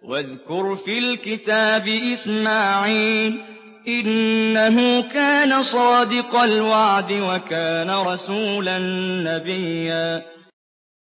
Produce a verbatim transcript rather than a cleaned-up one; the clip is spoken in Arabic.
واذكر في الكتاب إسماعيل إنه كان صادق الوعد وكان رسولا نبيا